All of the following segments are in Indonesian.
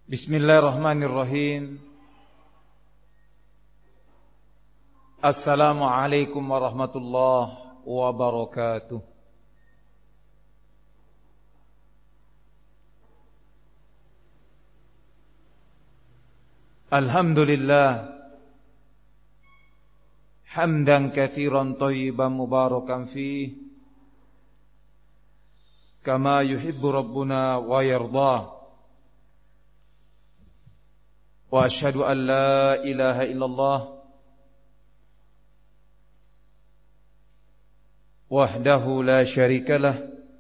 Bismillahirrahmanirrahim. Assalamualaikum warahmatullahi wabarakatuh. Alhamdulillah hamdan katsiran thayyiban mubarakan fih kama yuhibbu rabbuna wa yardah. Wa asyhadu an la ilaha illallah wahdahu la syarikalah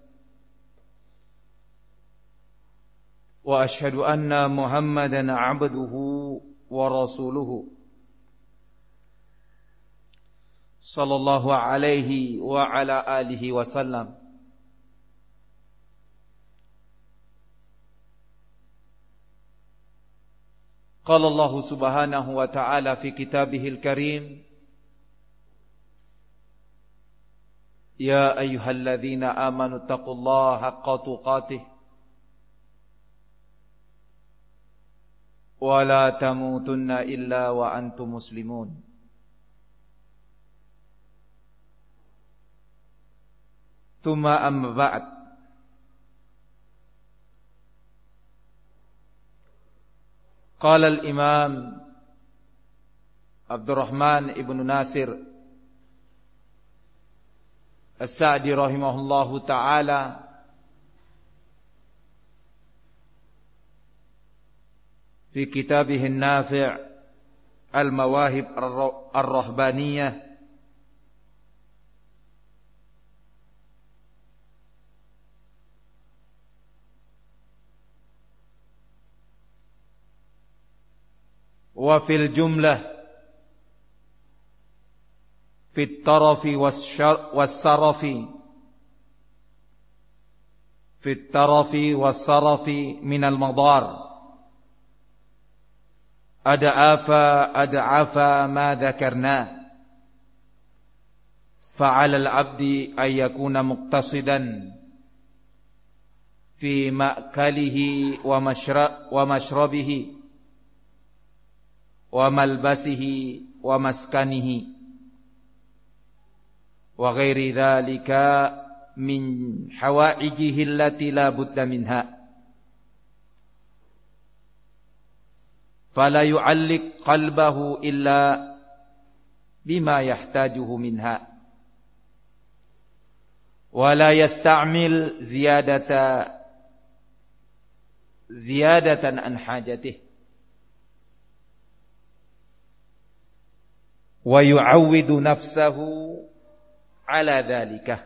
wa asyhadu anna Muhammadan abduhu wa rasuluhu sallallahu alaihi wa ala alihi wasallam. Qala Allah subhanahu wa ta'ala fi kitabihil karim, ya ayyuhalladzina amanu taqullaha haqqa tuqatih wa la tamutunna illa wa antum muslimun. Thumma amma ba'd. Qala al-Imam Abdurrahman ibn Nasir As-Sa'di rahimahullahu ta'ala fi kitabih an-nafi' al-mawahib ar-rahbaniyah wa fil jumlah fit tarafi was-sarafi fit tarafi was-sarafi minal madar ad'afa ma dhakarna fa'ala al-'abdi ay yakuna muqtasidan fi ma'kalihi wa mashrabihi wa malbasihi wa maskanihi wa ghairi dhalika min hawaijihi allati la budda minha fala yu'alliq qalbahu illa bima yahtajuhu minha wa la yasta'mil ziyadatan an hajatihi wa yu'awwidu nafsahu ala dhalika.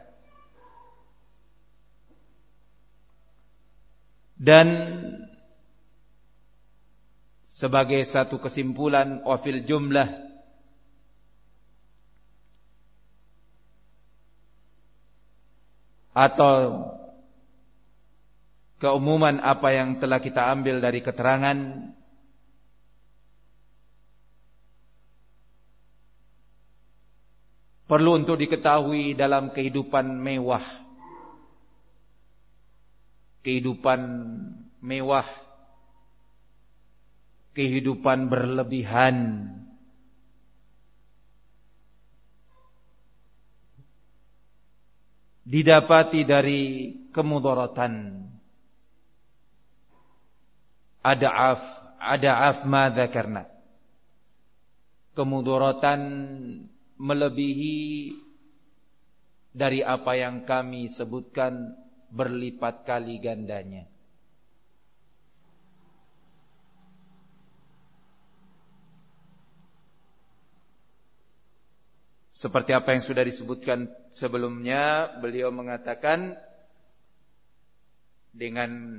Dan sebagai satu kesimpulan, wa fil jumlah, atau keumuman apa yang telah kita ambil dari keterangan, perlu untuk diketahui dalam kehidupan mewah. Kehidupan mewah, kehidupan berlebihan, didapati dari kemudaratan. Ada'af ma dzakarna. Kemudaratan melebihi dari apa yang kami sebutkan, berlipat kali gandanya. Seperti apa yang sudah disebutkan sebelumnya, beliau mengatakan dengan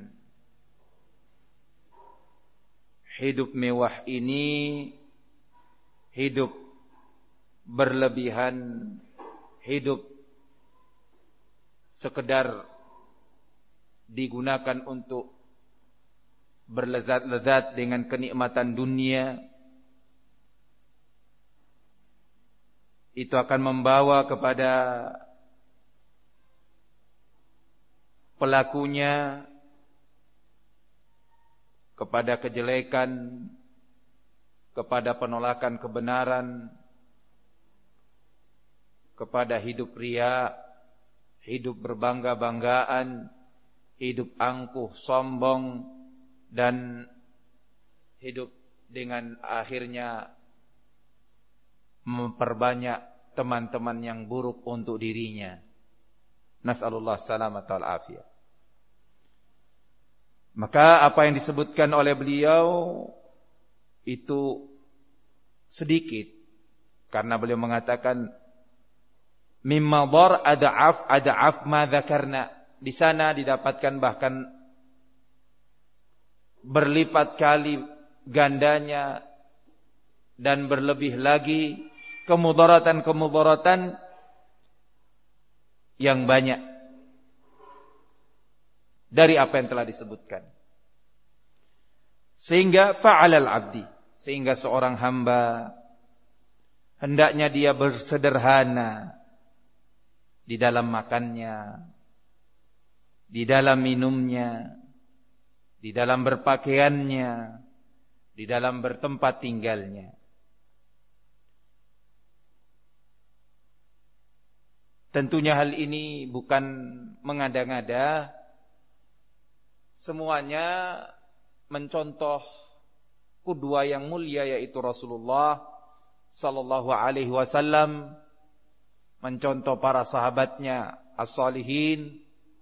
hidup mewah ini, hidup berlebihan, hidup sekedar digunakan untuk berlezat-lezat dengan kenikmatan dunia, itu akan membawa kepada pelakunya kepada kejelekan, kepada penolakan kebenaran, kepada hidup riya, hidup berbangga-banggaan, hidup angkuh, sombong, dan hidup dengan akhirnya memperbanyak teman-teman yang buruk untuk dirinya. Nas'alullah salamat wal afiyah. Maka apa yang disebutkan oleh beliau itu sedikit, karena beliau mengatakan mimma dhar ad'af ma dzakarna. Di sana didapatkan bahkan berlipat kali gandanya dan berlebih lagi kemudaratan yang banyak dari apa yang telah disebutkan. Sehingga fa'alal abdi, sehingga seorang hamba hendaknya dia bersederhana di dalam makannya, di dalam minumnya, di dalam berpakaiannya, di dalam bertempat tinggalnya. Tentunya hal ini bukan mengada-ngada, semuanya mencontoh qudwa yang mulia yaitu Rasulullah sallallahu alaihi wasallam, mencontoh para sahabatnya as-salihin,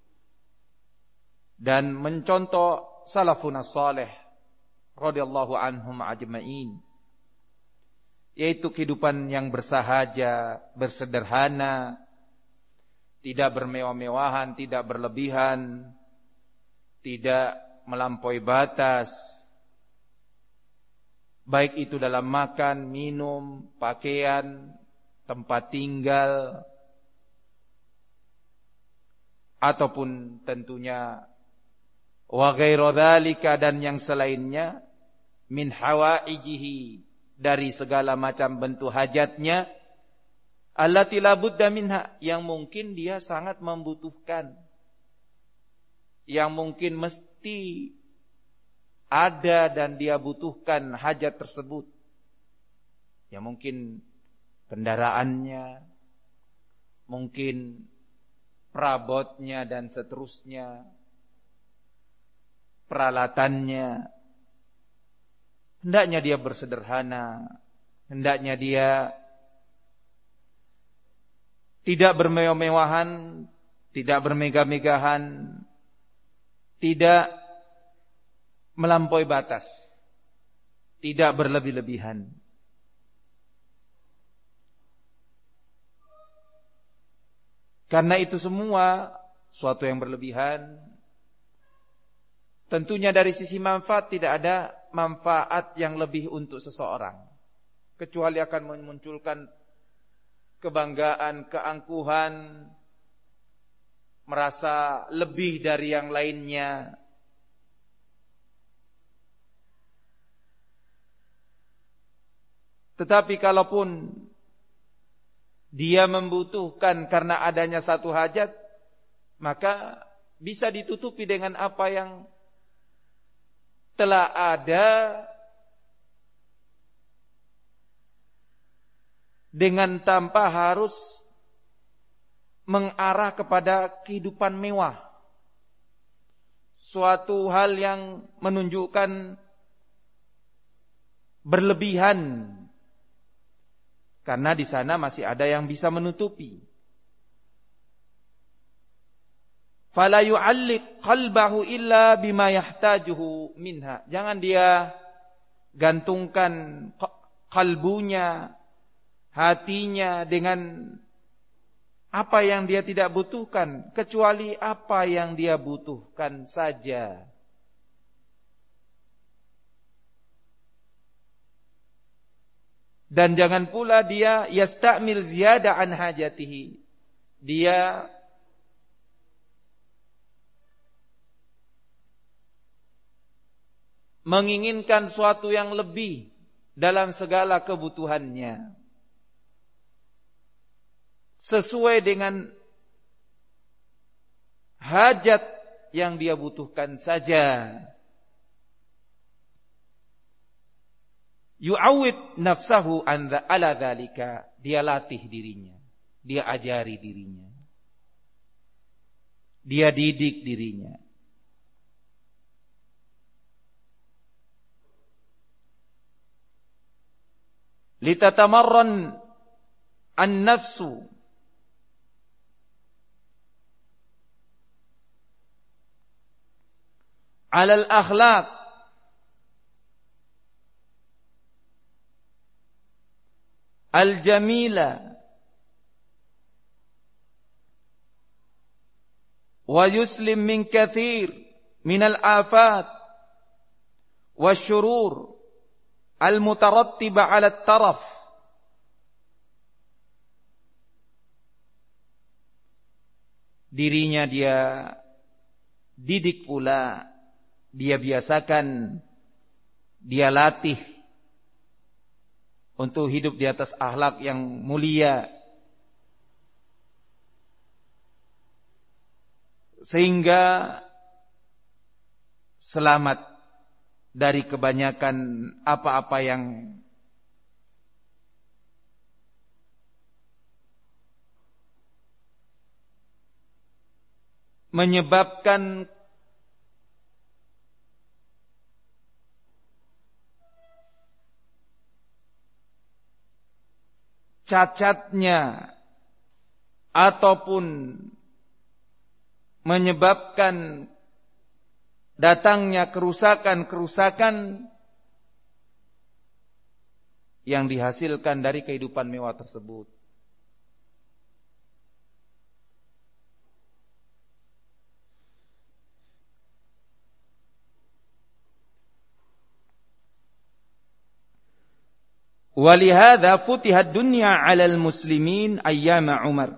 dan mencontoh salafun as-salih radhiyallahu anhum ajma'in, yaitu kehidupan yang bersahaja, bersederhana, tidak bermewah-mewahan, tidak berlebihan, tidak melampaui batas, baik itu dalam makan, minum, pakaian, tempat tinggal, ataupun tentunya wa ghairu dzalika, dan yang selainnya min hawaijihi, dari segala macam bentuk hajatnya, allati la budda minha, yang mungkin dia sangat membutuhkan, yang mungkin mesti ada dan dia butuhkan hajat tersebut, yang mungkin kendaraannya, mungkin perabotnya dan seterusnya, peralatannya. Hendaknya dia bersederhana, hendaknya dia tidak bermewah-mewahan, tidak bermegah-megahan, tidak melampaui batas, tidak berlebih-lebihan. Karena itu semua suatu yang berlebihan, tentunya dari sisi manfaat tidak ada manfaat yang lebih untuk seseorang, kecuali akan memunculkan kebanggaan, keangkuhan, merasa lebih dari yang lainnya. Tetapi kalaupun dia membutuhkan karena adanya satu hajat, maka bisa ditutupi dengan apa yang telah ada, dengan tanpa harus mengarah kepada kehidupan mewah. Suatu hal yang menunjukkan berlebihan, karena di sana masih ada yang bisa menutupi. Fala yu'alliq qalbahu illa bima yahtajuhu minha. Jangan dia gantungkan kalbunya, hatinya dengan apa yang dia tidak butuhkan, kecuali apa yang dia butuhkan saja. Dan jangan pula dia yastamil ziyada an hajatihi. Dia menginginkan suatu yang lebih dalam segala kebutuhannya, sesuai dengan hajat yang dia butuhkan saja. yu'awwid nafsahu ala dzalika, dia latih dirinya, dia ajari dirinya, dia didik dirinya. Litatamarran an-nafsu ala al-akhlaq al-jamila wa yuslim min kathir min al-afat wa syurur al-mutarattiba 'ala at-taraf. Dirinya dia didik pula, dia biasakan, dia latih untuk hidup di atas akhlak yang mulia, sehingga selamat dari kebanyakan apa-apa yang menyebabkan cacatnya ataupun menyebabkan datangnya kerusakan-kerusakan yang dihasilkan dari kehidupan mewah tersebut. Walihada futihat dunya 'alal muslimin ayyama Umar.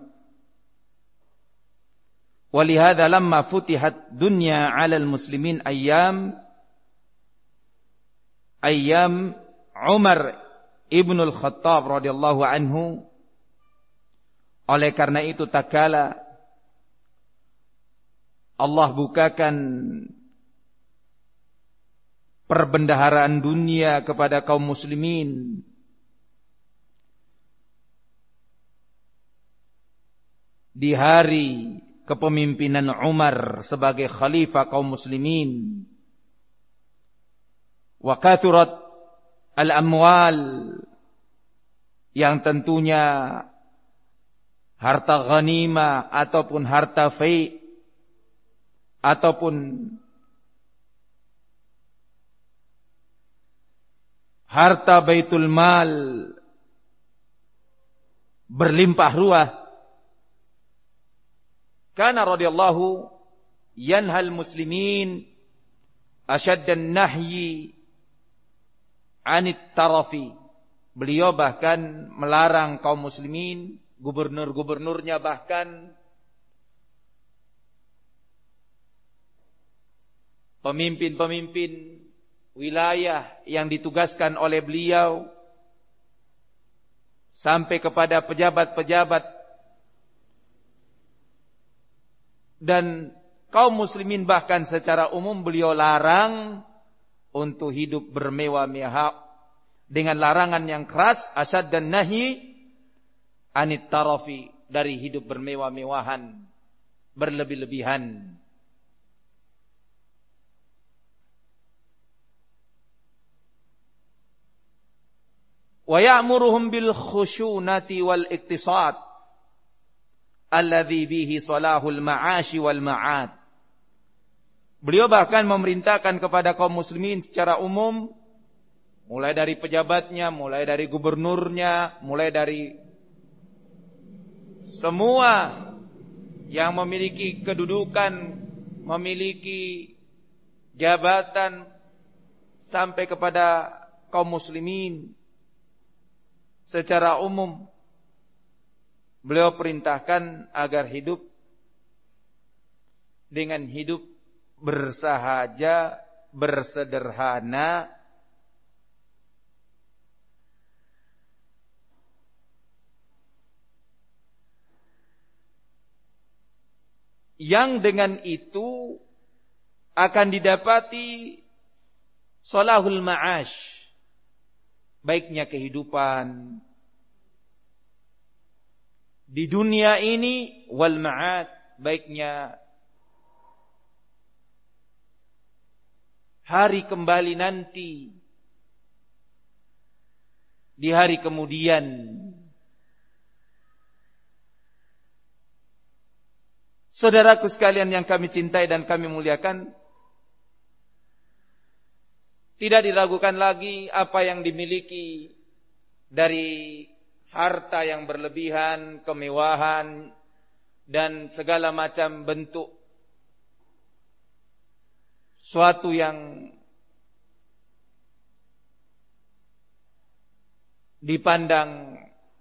Walihada lamma futihat dunya 'alal muslimin ayyam Umar ibnul Khattab radhiyallahu anhu, oleh karena itu tatkala Allah bukakan perbendaharaan dunia kepada kaum muslimin, di hari kepemimpinan Umar sebagai khalifah kaum muslimin, wa kathurat al-amwal, yang tentunya harta ghanimah ataupun harta fai' ataupun harta baitul mal berlimpah ruah. Kana radhiyallahu yanhal muslimin asyaddan nahyi anit tarafi. Beliau bahkan melarang kaum muslimin, gubernur-gubernurnya bahkan pemimpin-pemimpin wilayah yang ditugaskan oleh beliau sampai kepada pejabat-pejabat dan kaum muslimin bahkan secara umum beliau larang untuk hidup bermewah-mewah dengan larangan yang keras, asyad dan nahi anit tarafi, dari hidup bermewah-mewahan, berlebih-lebihan. Wa ya'muruhum bil khusyunati wal iktisad alladhi bihi salahul ma'ashi wal ma'ad. Beliau bahkan memerintahkan kepada kaum muslimin secara umum, mulai dari pejabatnya, mulai dari gubernurnya, mulai dari semua yang memiliki kedudukan, memiliki jabatan, sampai kepada kaum muslimin secara umum, beliau perintahkan agar hidup dengan hidup bersahaja, bersederhana, yang dengan itu akan didapati salahul ma'ash, baiknya kehidupan di dunia ini wal ma'ad, baiknya hari kembali nanti, di hari kemudian. Saudaraku sekalian yang kami cintai dan kami muliakan, tidak diragukan lagi apa yang dimiliki dari harta yang berlebihan, kemewahan, dan segala macam bentuk suatu yang dipandang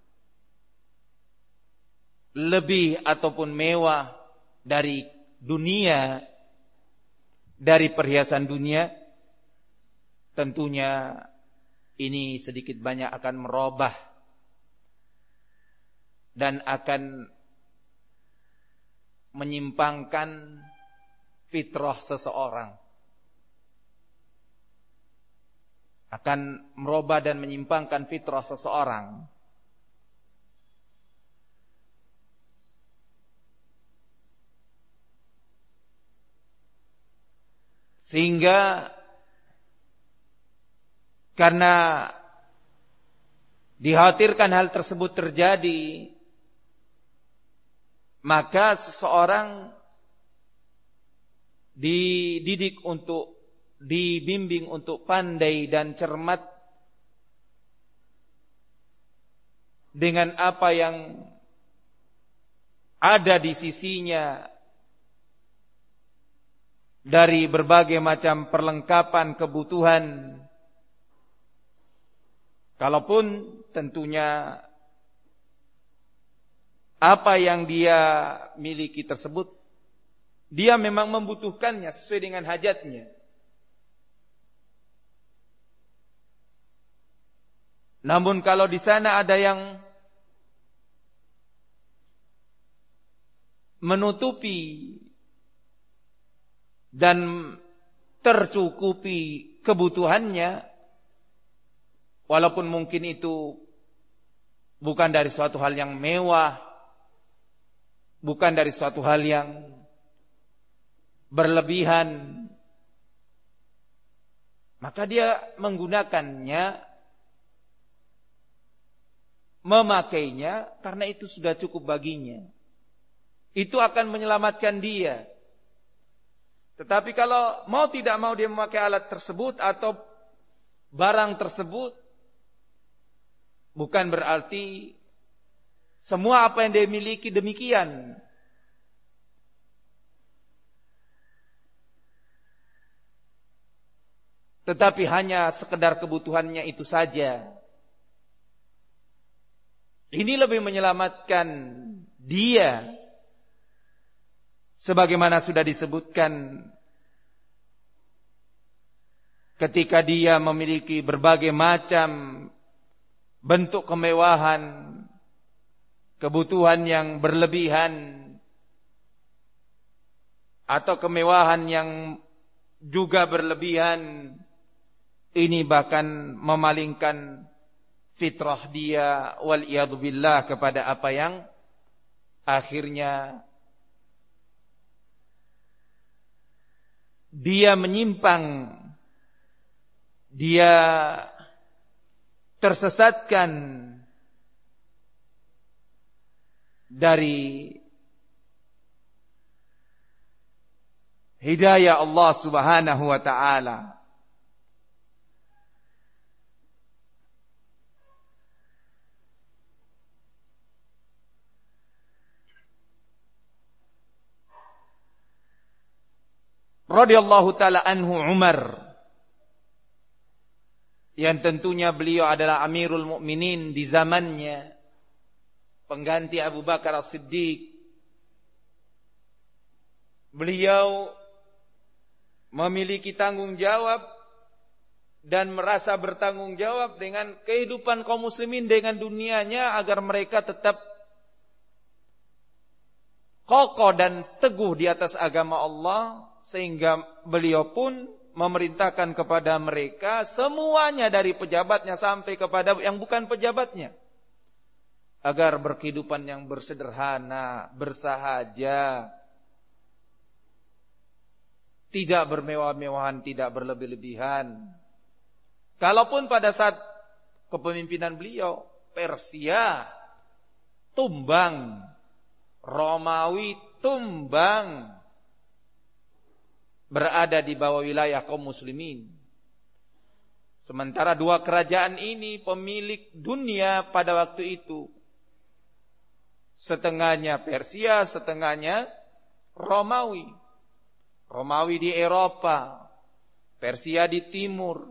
lebih ataupun mewah dari dunia, dari perhiasan dunia, tentunya ini sedikit banyak akan merubah dan akan menyimpangkan fitrah seseorang. Akan merubah dan menyimpangkan fitrah seseorang. Sehingga karena dikhawatirkan hal tersebut terjadi, maka seseorang dididik untuk, dibimbing untuk pandai dan cermat dengan apa yang ada di sisinya dari berbagai macam perlengkapan kebutuhan. Kalaupun tentunya apa yang dia miliki tersebut, dia memang membutuhkannya sesuai dengan hajatnya. Namun kalau di sana ada yang menutupi dan tercukupi kebutuhannya, walaupun mungkin itu bukan dari suatu hal yang mewah, bukan dari suatu hal yang berlebihan, maka dia menggunakannya, memakainya karena itu sudah cukup baginya. Itu akan menyelamatkan dia. Tetapi kalau mau tidak mau dia memakai alat tersebut atau barang tersebut, bukan berarti semua apa yang dia miliki demikian. Tetapi hanya sekedar kebutuhannya itu saja. Ini lebih menyelamatkan dia. Sebagaimana sudah disebutkan, ketika dia memiliki berbagai macam bentuk kemewahan, kebutuhan yang berlebihan, atau kemewahan yang juga berlebihan, ini bahkan memalingkan fitrah dia waliyadzubillah kepada apa yang akhirnya dia menyimpang, dia tersesatkan dari hidayah Allah Subhanahu wa ta'ala. Radhiyallahu ta'ala anhu Umar, yang tentunya beliau adalah Amirul Mukminin di zamannya, pengganti Abu Bakar As-Siddiq. Beliau memiliki tanggung jawab dan merasa bertanggung jawab dengan kehidupan kaum muslimin, dengan dunianya, agar mereka tetap kokoh dan teguh di atas agama Allah. Sehingga beliau pun memerintahkan kepada mereka semuanya dari pejabatnya sampai kepada yang bukan pejabatnya, agar berkehidupan yang bersederhana, bersahaja, tidak bermewah-mewahan, tidak berlebih-lebihan. Kalaupun pada saat kepemimpinan beliau Persia tumbang, Romawi tumbang, berada di bawah wilayah kaum muslimin. Sementara dua kerajaan ini pemilik dunia pada waktu itu. Setengahnya Persia, setengahnya Romawi. Romawi di Eropa, Persia di timur.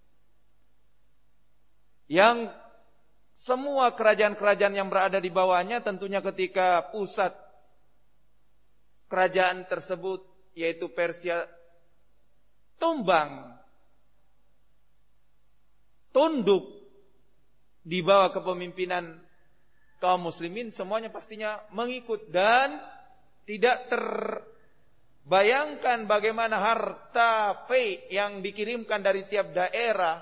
Yang semua kerajaan-kerajaan yang berada di bawahnya tentunya ketika pusat kerajaan tersebut yaitu Persia tumbang, tunduk di bawah kepemimpinan kaum muslimin, semuanya pastinya mengikut. Dan tidak terbayangkan bagaimana harta fai yang dikirimkan dari tiap daerah,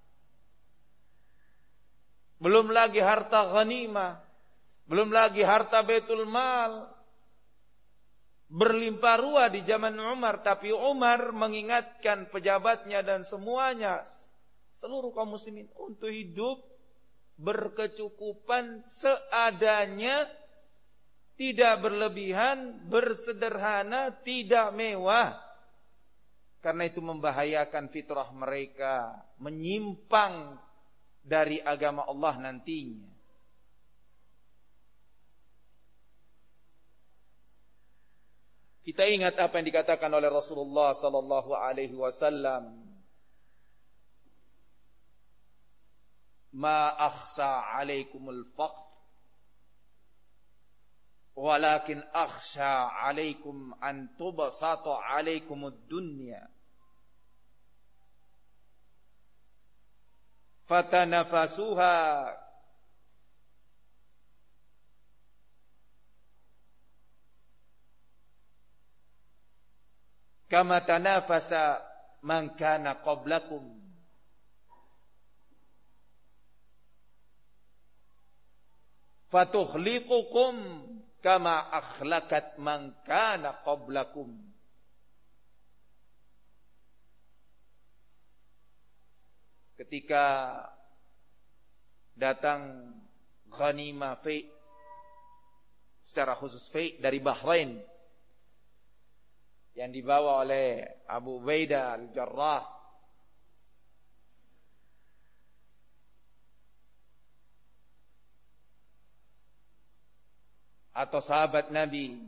belum lagi harta ghanimah, belum lagi harta Baitul Mal, berlimpah ruah di zaman Umar. Tapi Umar mengingatkan pejabatnya dan semuanya, seluruh kaum muslimin, untuk hidup berkecukupan seadanya, tidak berlebihan, bersederhana, tidak mewah. Karena itu membahayakan fitrah mereka, menyimpang dari agama Allah nantinya. Kita ingat apa yang dikatakan oleh Rasulullah sallallahu alaihi wasallam, "Ma akhsha 'alaikumul faqr, walakin akhsha 'alaikum an tubsata 'alaikumud dunya. Fatanafasuha kama tanafasa man kana qablakum, fatukhliqukum kama akhlaqat man kana qablakum." Ketika datang ghanimah fai, secara khusus fai dari Bahrain yang dibawa oleh Abu Ubaidah al-Jarrah, atau sahabat Nabi,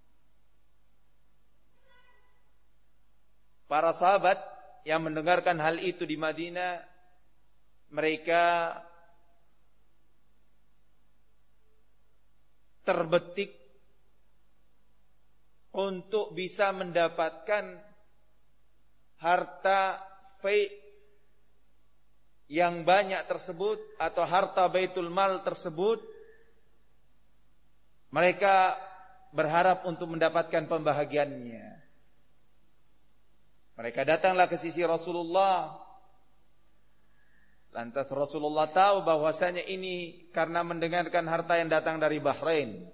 para sahabat yang mendengarkan hal itu di Madinah, mereka terbetik untuk bisa mendapatkan harta fai yang banyak tersebut atau harta Baitul Mal tersebut. Mereka berharap untuk mendapatkan pembahagiannya. Mereka datanglah ke sisi Rasulullah. Lantas Rasulullah tahu bahwasanya ini karena mendengarkan harta yang datang dari Bahrain.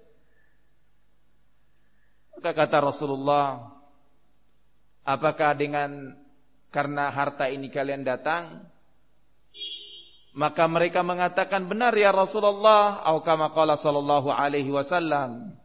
Maka kata Rasulullah, apakah karena harta ini kalian datang? Maka mereka mengatakan, benar ya Rasulullah, atau kama qala sallallahu alaihi wasallam.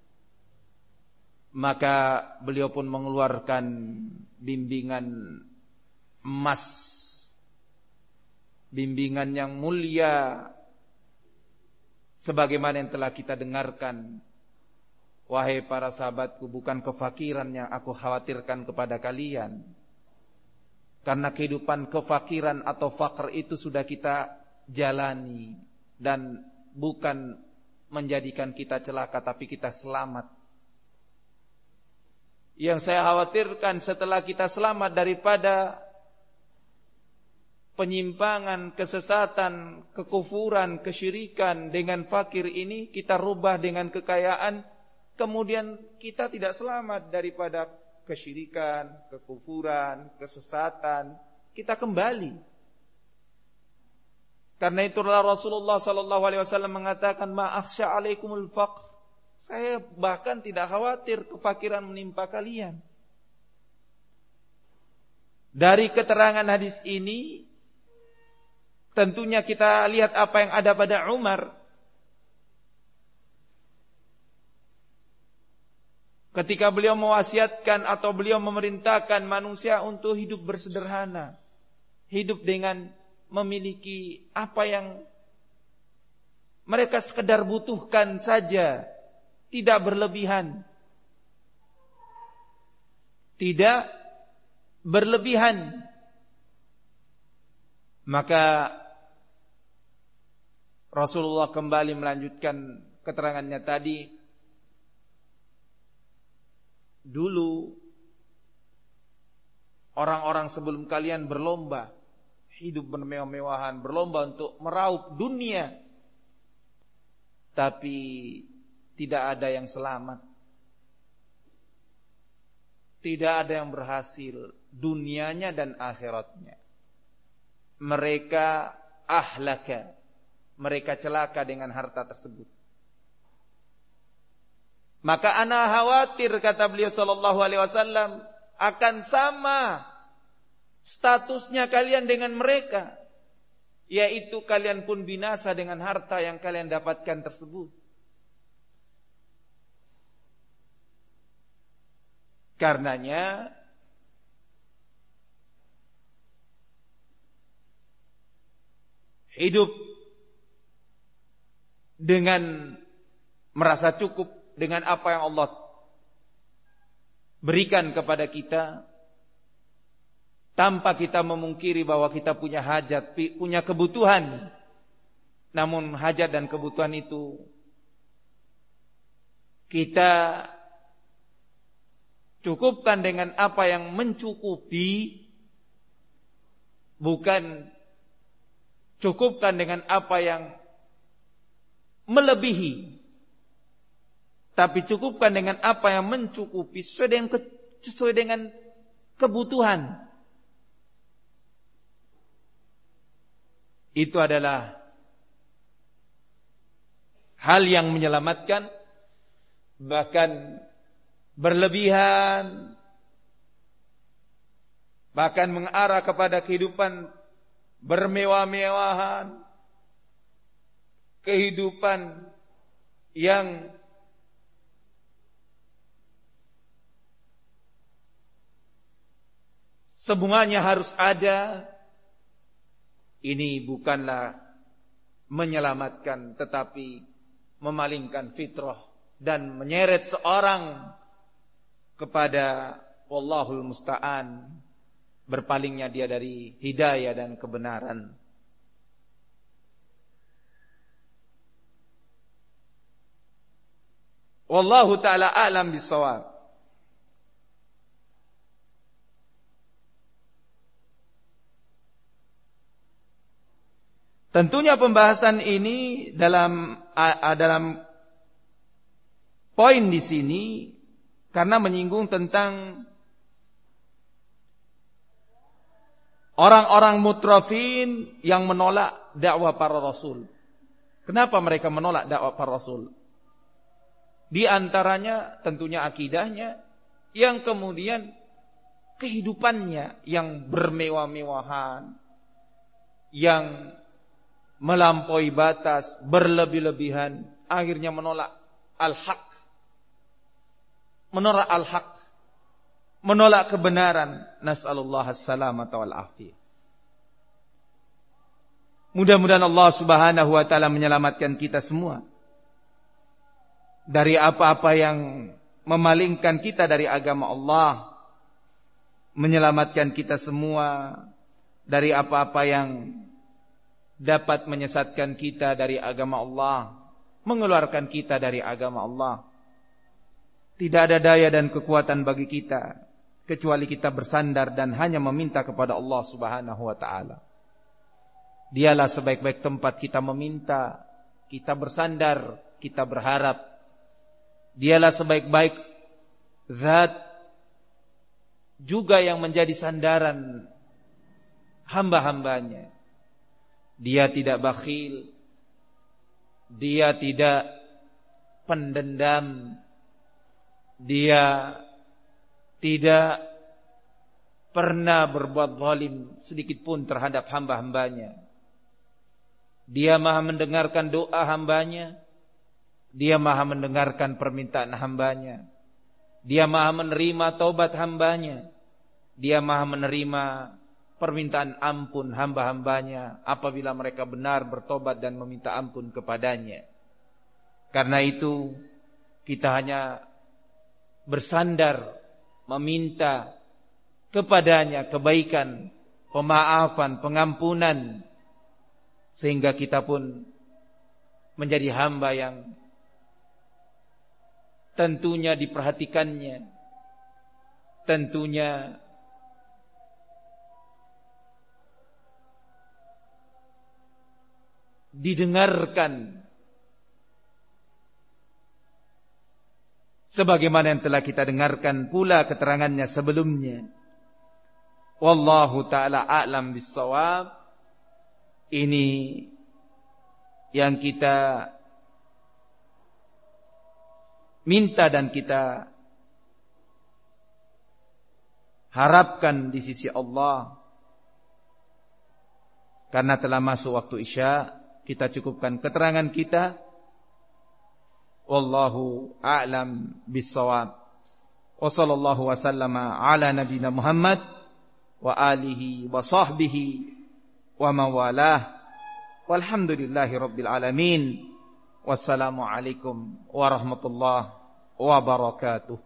Maka beliau pun mengeluarkan bimbingan emas, bimbingan yang mulia, sebagaimana yang telah kita dengarkan. Wahai para sahabatku, bukan kefakiran yang aku khawatirkan kepada kalian, karena kehidupan kefakiran atau fakir itu sudah kita jalani, dan bukan menjadikan kita celaka, tapi kita selamat. Yang saya khawatirkan setelah kita selamat daripada penyimpangan, kesesatan, kekufuran, kesyirikan dengan fakir ini, kita rubah dengan kekayaan, kemudian kita tidak selamat daripada kesyirikan, kekufuran, kesesatan, kita kembali. Karena itulah Rasulullah sallallahu alaihi wasallam mengatakan, "Ma akhsha 'alaikumul faqr." Saya bahkan tidak khawatir kefakiran menimpa kalian. Dari keterangan hadis ini, tentunya kita lihat apa yang ada pada Umar. Ketika beliau mewasiatkan atau beliau memerintahkan manusia untuk hidup bersederhana. Hidup dengan memiliki apa yang mereka sekedar butuhkan saja. Tidak berlebihan. Tidak berlebihan. Maka Rasulullah kembali melanjutkan keterangannya tadi. Dulu orang-orang sebelum kalian berlomba hidup bermewah-mewahan, berlomba untuk meraup dunia, tapi tidak ada yang selamat, tidak ada yang berhasil dunianya dan akhiratnya. Mereka ahlaka, mereka celaka dengan harta tersebut. Maka ana khawatir, kata beliau sallallahu alaihi wasallam, akan sama statusnya kalian dengan mereka, yaitu kalian pun binasa dengan harta yang kalian dapatkan tersebut. Karenanya hidup dengan merasa cukup dengan apa yang Allah berikan kepada kita, tanpa kita memungkiri bahwa kita punya hajat, punya kebutuhan. Namun hajat dan kebutuhan itu kita cukupkan dengan apa yang mencukupi, bukan cukupkan dengan apa yang melebihi, tapi cukupkan dengan apa yang mencukupi sesuai dengan kebutuhan. Itu adalah hal yang menyelamatkan. Bahkan berlebihan, bahkan mengarah kepada kehidupan bermewah-mewahan, kehidupan yang semuanya harus ada. Ini bukanlah menyelamatkan, tetapi memalingkan fitrah dan menyeret seorang kepada wallahul musta'an, berpalingnya dia dari hidayah dan kebenaran. Wallahu ta'ala a'lam bissawab. Tentunya pembahasan ini dalam poin di sini karena menyinggung tentang orang-orang mutrafin yang menolak dakwah para rasul. Kenapa mereka menolak dakwah para rasul? Di antaranya tentunya akidahnya, yang kemudian kehidupannya yang bermewah-mewahan, yang melampaui batas, berlebih-lebihan, akhirnya menolak al-haq. Menolak al-haq, menolak kebenaran. Nas'alullah as-salamata wal afiyah. Mudah-mudahan Allah Subhanahu wa taala menyelamatkan kita semua dari apa-apa yang memalingkan kita dari agama Allah, menyelamatkan kita semua dari apa-apa yang dapat menyesatkan kita dari agama Allah, mengeluarkan kita dari agama Allah. Tidak ada daya dan kekuatan bagi kita kecuali kita bersandar dan hanya meminta kepada Allah Subhanahu wa taala. Dialah sebaik-baik tempat kita meminta, kita bersandar, kita berharap. Dialah sebaik-baik zat juga yang menjadi sandaran hamba-hambanya. Dia tidak bakhil, dia tidak pendendam, dia tidak pernah berbuat zalim sedikit pun terhadap hamba-hambanya. Dia maha mendengarkan doa hambanya, dia maha mendengarkan permintaan hambanya, dia maha menerima taubat hambanya, dia maha menerima permintaan ampun hamba-hambanya apabila mereka benar bertobat dan meminta ampun kepadanya. Karena itu kita hanya bersandar meminta kepadanya kebaikan, pemaafan, pengampunan, sehingga kita pun menjadi hamba yang tentunya diperhatikannya, tentunya didengarkan sebagaimana yang telah kita dengarkan pula keterangannya sebelumnya. Wallahu ta'ala a'lam bis-shawab. Ini yang kita minta dan kita harapkan di sisi Allah. Karena telah masuk waktu Isya, kita cukupkan keterangan kita. Wallahu a'lam bis-shawab. Wa sallallahu wa sallama ala nabiyina Muhammad wa alihi wa sahbihi wa mawalah. Walhamdulillahi rabbil alamin. Wassalamu alaikum warahmatullahi wabarakatuh.